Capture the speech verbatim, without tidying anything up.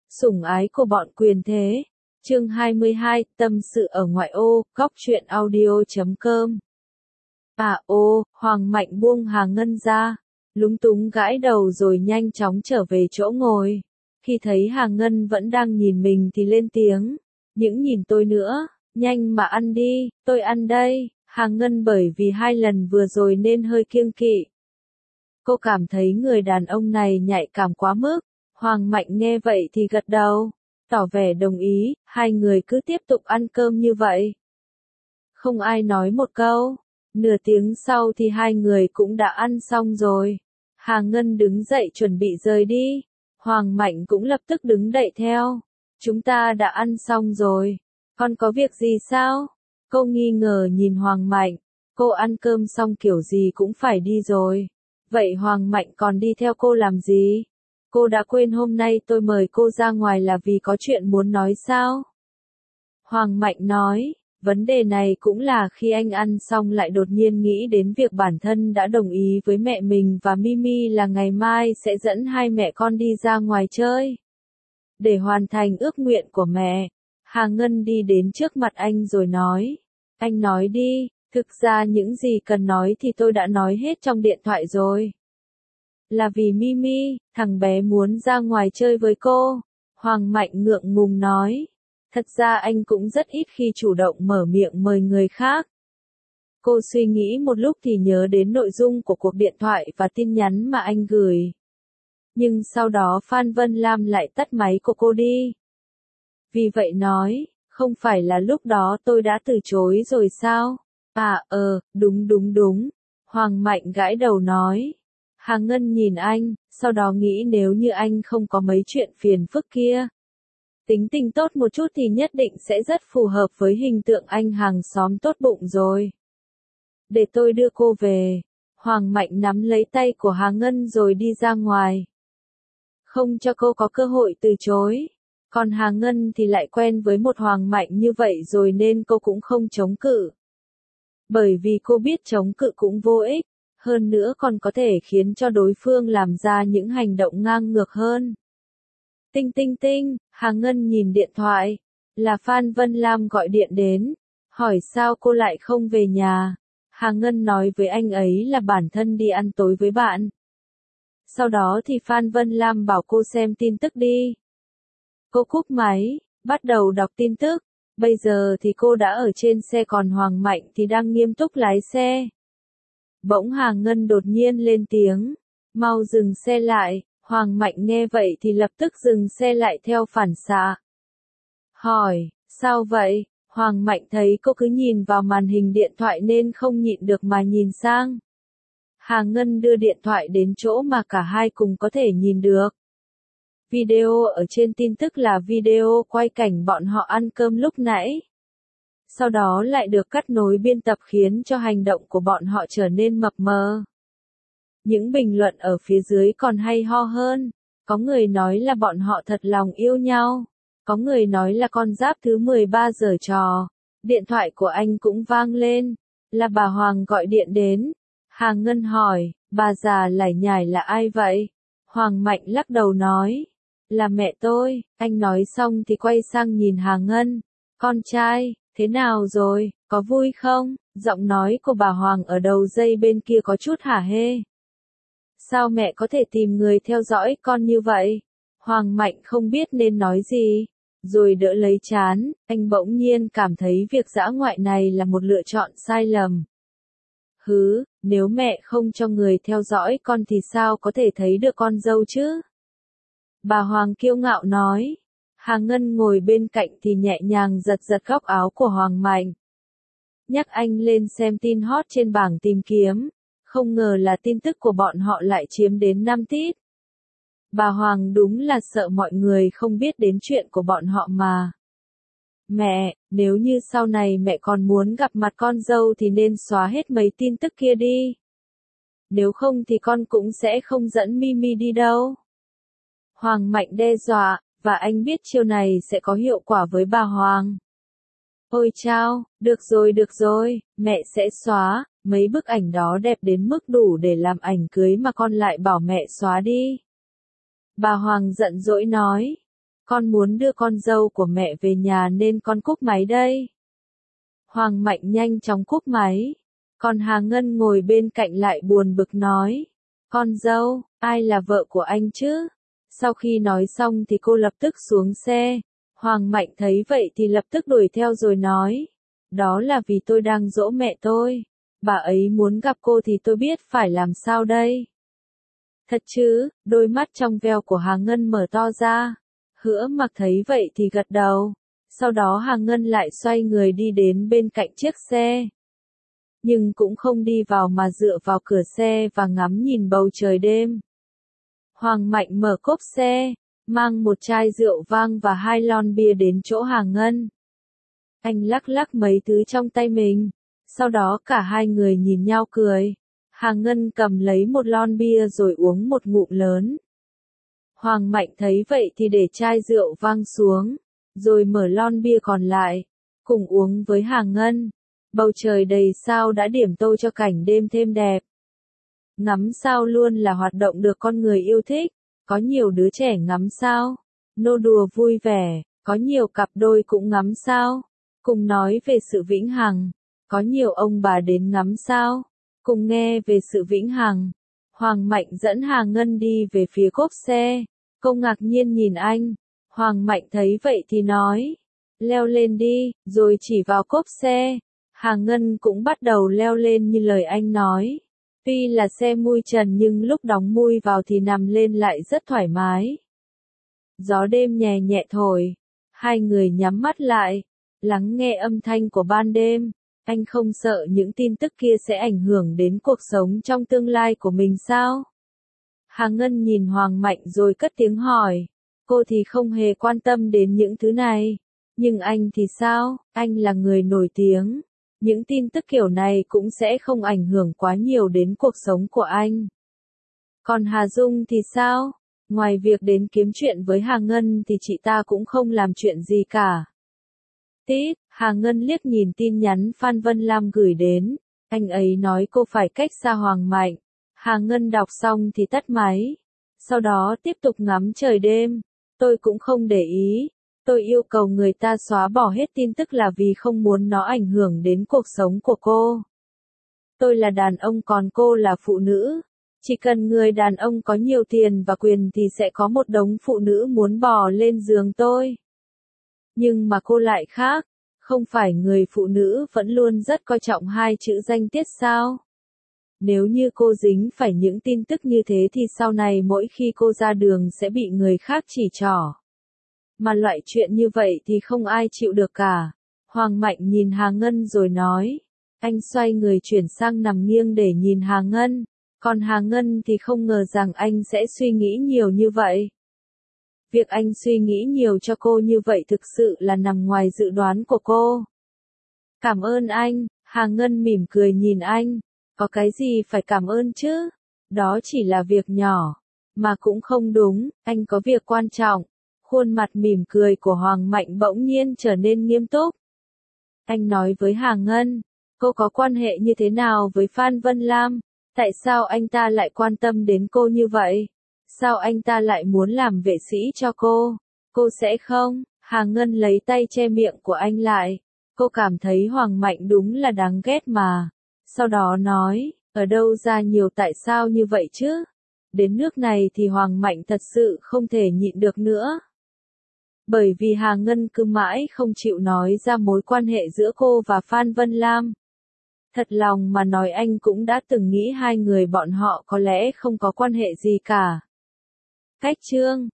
Sủng ái của bọn quyền thế. Chương hai mươi hai, tâm sự ở ngoại ô, góc truyện audio chấm com. À ô, Hoàng Mạnh buông Hà Ngân ra, lúng túng gãi đầu rồi nhanh chóng trở về chỗ ngồi. Khi thấy Hà Ngân vẫn đang nhìn mình thì lên tiếng, những nhìn tôi nữa, nhanh mà ăn đi, tôi ăn đây. Hà Ngân bởi vì hai lần vừa rồi nên hơi kiêng kỵ. Cô cảm thấy người đàn ông này nhạy cảm quá mức. Hoàng Mạnh nghe vậy thì gật đầu, tỏ vẻ đồng ý, hai người cứ tiếp tục ăn cơm như vậy. Không ai nói một câu, nửa tiếng sau thì hai người cũng đã ăn xong rồi. Hà Ngân đứng dậy chuẩn bị rời đi, Hoàng Mạnh cũng lập tức đứng dậy theo. Chúng ta đã ăn xong rồi, còn có việc gì sao? Cô nghi ngờ nhìn Hoàng Mạnh, cô ăn cơm xong kiểu gì cũng phải đi rồi. Vậy Hoàng Mạnh còn đi theo cô làm gì? Cô đã quên hôm nay tôi mời cô ra ngoài là vì có chuyện muốn nói sao? Hoàng Mạnh nói, vấn đề này cũng là khi anh ăn xong lại đột nhiên nghĩ đến việc bản thân đã đồng ý với mẹ mình và Mimi là ngày mai sẽ dẫn hai mẹ con đi ra ngoài chơi. Để hoàn thành ước nguyện của mẹ, Hà Ngân đi đến trước mặt anh rồi nói, anh nói đi, thực ra những gì cần nói thì tôi đã nói hết trong điện thoại rồi. Là vì Mimi, thằng bé muốn ra ngoài chơi với cô. Hoàng Mạnh ngượng ngùng nói. Thật ra anh cũng rất ít khi chủ động mở miệng mời người khác. Cô suy nghĩ một lúc thì nhớ đến nội dung của cuộc điện thoại và tin nhắn mà anh gửi. Nhưng sau đó Phan Vân Lam lại tắt máy của cô đi. Vì vậy nói, không phải là lúc đó tôi đã từ chối rồi sao? À ờ, đúng đúng đúng. Hoàng Mạnh gãi đầu nói. Hà Ngân nhìn anh, sau đó nghĩ nếu như anh không có mấy chuyện phiền phức kia. Tính tình tốt một chút thì nhất định sẽ rất phù hợp với hình tượng anh hàng xóm tốt bụng rồi. Để tôi đưa cô về. Hoàng Mạnh nắm lấy tay của Hà Ngân rồi đi ra ngoài. Không cho cô có cơ hội từ chối. Còn Hà Ngân thì lại quen với một Hoàng Mạnh như vậy rồi nên cô cũng không chống cự. Bởi vì cô biết chống cự cũng vô ích. Hơn nữa còn có thể khiến cho đối phương làm ra những hành động ngang ngược hơn. Tinh tinh tinh, Hà Ngân nhìn điện thoại, là Phan Vân Lam gọi điện đến, hỏi sao cô lại không về nhà. Hà Ngân nói với anh ấy là bản thân đi ăn tối với bạn. Sau đó thì Phan Vân Lam bảo cô xem tin tức đi. Cô cúp máy, bắt đầu đọc tin tức, bây giờ thì cô đã ở trên xe còn Hoàng Mạnh thì đang nghiêm túc lái xe. Bỗng Hà Ngân đột nhiên lên tiếng, mau dừng xe lại. Hoàng Mạnh nghe vậy thì lập tức dừng xe lại theo phản xạ. Hỏi, sao vậy? Hoàng Mạnh thấy cô cứ nhìn vào màn hình điện thoại nên không nhịn được mà nhìn sang. Hà Ngân đưa điện thoại đến chỗ mà cả hai cùng có thể nhìn được. Video ở trên tin tức là video quay cảnh bọn họ ăn cơm lúc nãy. Sau đó lại được cắt nối biên tập khiến cho hành động của bọn họ trở nên mập mờ. Những bình luận ở phía dưới còn hay ho hơn. Có người nói là bọn họ thật lòng yêu nhau. Có người nói là con giáp thứ mười ba giở trò. Điện thoại của anh cũng vang lên. Là bà Hoàng gọi điện đến. Hà Ngân hỏi, bà già lải nhải là ai vậy? Hoàng Mạnh lắc đầu nói, là mẹ tôi. Anh nói xong thì quay sang nhìn Hà Ngân. Con trai, thế nào rồi, có vui không? Giọng nói của bà Hoàng ở đầu dây bên kia có chút hả hê. Sao mẹ có thể tìm người theo dõi con như vậy? Hoàng Mạnh không biết nên nói gì, rồi đỡ lấy trán, anh bỗng nhiên cảm thấy việc dã ngoại này là một lựa chọn sai lầm. Hứ, nếu mẹ không cho người theo dõi con thì sao có thể thấy được con dâu chứ? Bà Hoàng kiêu ngạo nói. Hà Ngân ngồi bên cạnh thì nhẹ nhàng giật giật góc áo của Hoàng Mạnh. Nhắc anh lên xem tin hot trên bảng tìm kiếm. Không ngờ là tin tức của bọn họ lại chiếm đến năm tít. Bà Hoàng đúng là sợ mọi người không biết đến chuyện của bọn họ mà. Mẹ, nếu như sau này mẹ còn muốn gặp mặt con dâu thì nên xóa hết mấy tin tức kia đi. Nếu không thì con cũng sẽ không dẫn Mimi đi đâu. Hoàng Mạnh đe dọa, và anh biết chiêu này sẽ có hiệu quả với bà Hoàng. Ôi chao, được rồi được rồi, mẹ sẽ xóa. Mấy bức ảnh đó đẹp đến mức đủ để làm ảnh cưới mà con lại bảo mẹ xóa đi. Bà Hoàng giận dỗi nói. Con muốn đưa con dâu của mẹ về nhà nên con cúp máy đây. Hoàng Mạnh nhanh chóng cúp máy. Còn Hà Ngân ngồi bên cạnh lại buồn bực nói. Con dâu, ai là vợ của anh chứ? Sau khi nói xong thì cô lập tức xuống xe. Hoàng Mạnh thấy vậy thì lập tức đuổi theo rồi nói. Đó là vì tôi đang dỗ mẹ tôi. Bà ấy muốn gặp cô thì tôi biết phải làm sao đây. Thật chứ? Đôi mắt trong veo của Hà Ngân mở to ra. Hứa Mặc thấy vậy thì gật đầu. Sau đó Hà Ngân lại xoay người đi đến bên cạnh chiếc xe. Nhưng cũng không đi vào mà dựa vào cửa xe và ngắm nhìn bầu trời đêm. Hoàng Mạnh mở cốp xe, mang một chai rượu vang và hai lon bia đến chỗ Hà Ngân. Anh lắc lắc mấy thứ trong tay mình. Sau đó cả hai người nhìn nhau cười. Hà Ngân cầm lấy một lon bia rồi uống một ngụm lớn. Hoàng Mạnh thấy vậy thì để chai rượu vang xuống, rồi mở lon bia còn lại, cùng uống với Hà Ngân. Bầu trời đầy sao đã điểm tô cho cảnh đêm thêm đẹp. Ngắm sao luôn là hoạt động được con người yêu thích. Có nhiều đứa trẻ ngắm sao, nô đùa vui vẻ, có nhiều cặp đôi cũng ngắm sao, cùng nói về sự vĩnh hằng. Có nhiều ông bà đến ngắm sao, cùng nghe về sự vĩnh hằng. Hoàng Mạnh dẫn Hà Ngân đi về phía cốp xe. Cô ngạc nhiên nhìn anh. Hoàng Mạnh thấy vậy thì nói. Leo lên đi, rồi chỉ vào cốp xe. Hà Ngân cũng bắt đầu leo lên như lời anh nói. Tuy là xe mui trần nhưng lúc đóng mui vào thì nằm lên lại rất thoải mái. Gió đêm nhẹ nhẹ thổi. Hai người nhắm mắt lại, lắng nghe âm thanh của ban đêm. Anh không sợ những tin tức kia sẽ ảnh hưởng đến cuộc sống trong tương lai của mình sao? Hà Ngân nhìn Hoàng Mạnh rồi cất tiếng hỏi. Cô thì không hề quan tâm đến những thứ này. Nhưng anh thì sao? Anh là người nổi tiếng. Những tin tức kiểu này cũng sẽ không ảnh hưởng quá nhiều đến cuộc sống của anh. Còn Hà Dung thì sao? Ngoài việc đến kiếm chuyện với Hà Ngân thì chị ta cũng không làm chuyện gì cả. Tít, Hà Ngân liếc nhìn tin nhắn Phan Vân Lam gửi đến. Anh ấy nói cô phải cách xa Hoàng Mạnh. Hà Ngân đọc xong thì tắt máy. Sau đó tiếp tục ngắm trời đêm. Tôi cũng không để ý. Tôi yêu cầu người ta xóa bỏ hết tin tức là vì không muốn nó ảnh hưởng đến cuộc sống của cô. Tôi là đàn ông còn cô là phụ nữ. Chỉ cần người đàn ông có nhiều tiền và quyền thì sẽ có một đống phụ nữ muốn bò lên giường tôi. Nhưng mà cô lại khác. Không phải người phụ nữ vẫn luôn rất coi trọng hai chữ danh tiết sao? Nếu như cô dính phải những tin tức như thế thì sau này mỗi khi cô ra đường sẽ bị người khác chỉ trỏ. Mà loại chuyện như vậy thì không ai chịu được cả. Hoàng Mạnh nhìn Hà Ngân rồi nói. Anh xoay người chuyển sang nằm nghiêng để nhìn Hà Ngân. Còn Hà Ngân thì không ngờ rằng anh sẽ suy nghĩ nhiều như vậy. Việc anh suy nghĩ nhiều cho cô như vậy thực sự là nằm ngoài dự đoán của cô. Cảm ơn anh, Hà Ngân mỉm cười nhìn anh. Có cái gì phải cảm ơn chứ? Đó chỉ là việc nhỏ. Mà cũng không đúng, anh có việc quan trọng. Khuôn mặt mỉm cười của Hoàng Mạnh bỗng nhiên trở nên nghiêm túc. Anh nói với Hà Ngân, cô có quan hệ như thế nào với Phan Vân Lam? Tại sao anh ta lại quan tâm đến cô như vậy? Sao anh ta lại muốn làm vệ sĩ cho cô? Cô sẽ không? Hà Ngân lấy tay che miệng của anh lại. Cô cảm thấy Hoàng Mạnh đúng là đáng ghét mà. Sau đó nói, ở đâu ra nhiều tại sao như vậy chứ? Đến nước này thì Hoàng Mạnh thật sự không thể nhịn được nữa. Bởi vì Hà Ngân cứ mãi không chịu nói ra mối quan hệ giữa cô và Phan Vân Lam. Thật lòng mà nói anh cũng đã từng nghĩ hai người bọn họ có lẽ không có quan hệ gì cả. Cách chương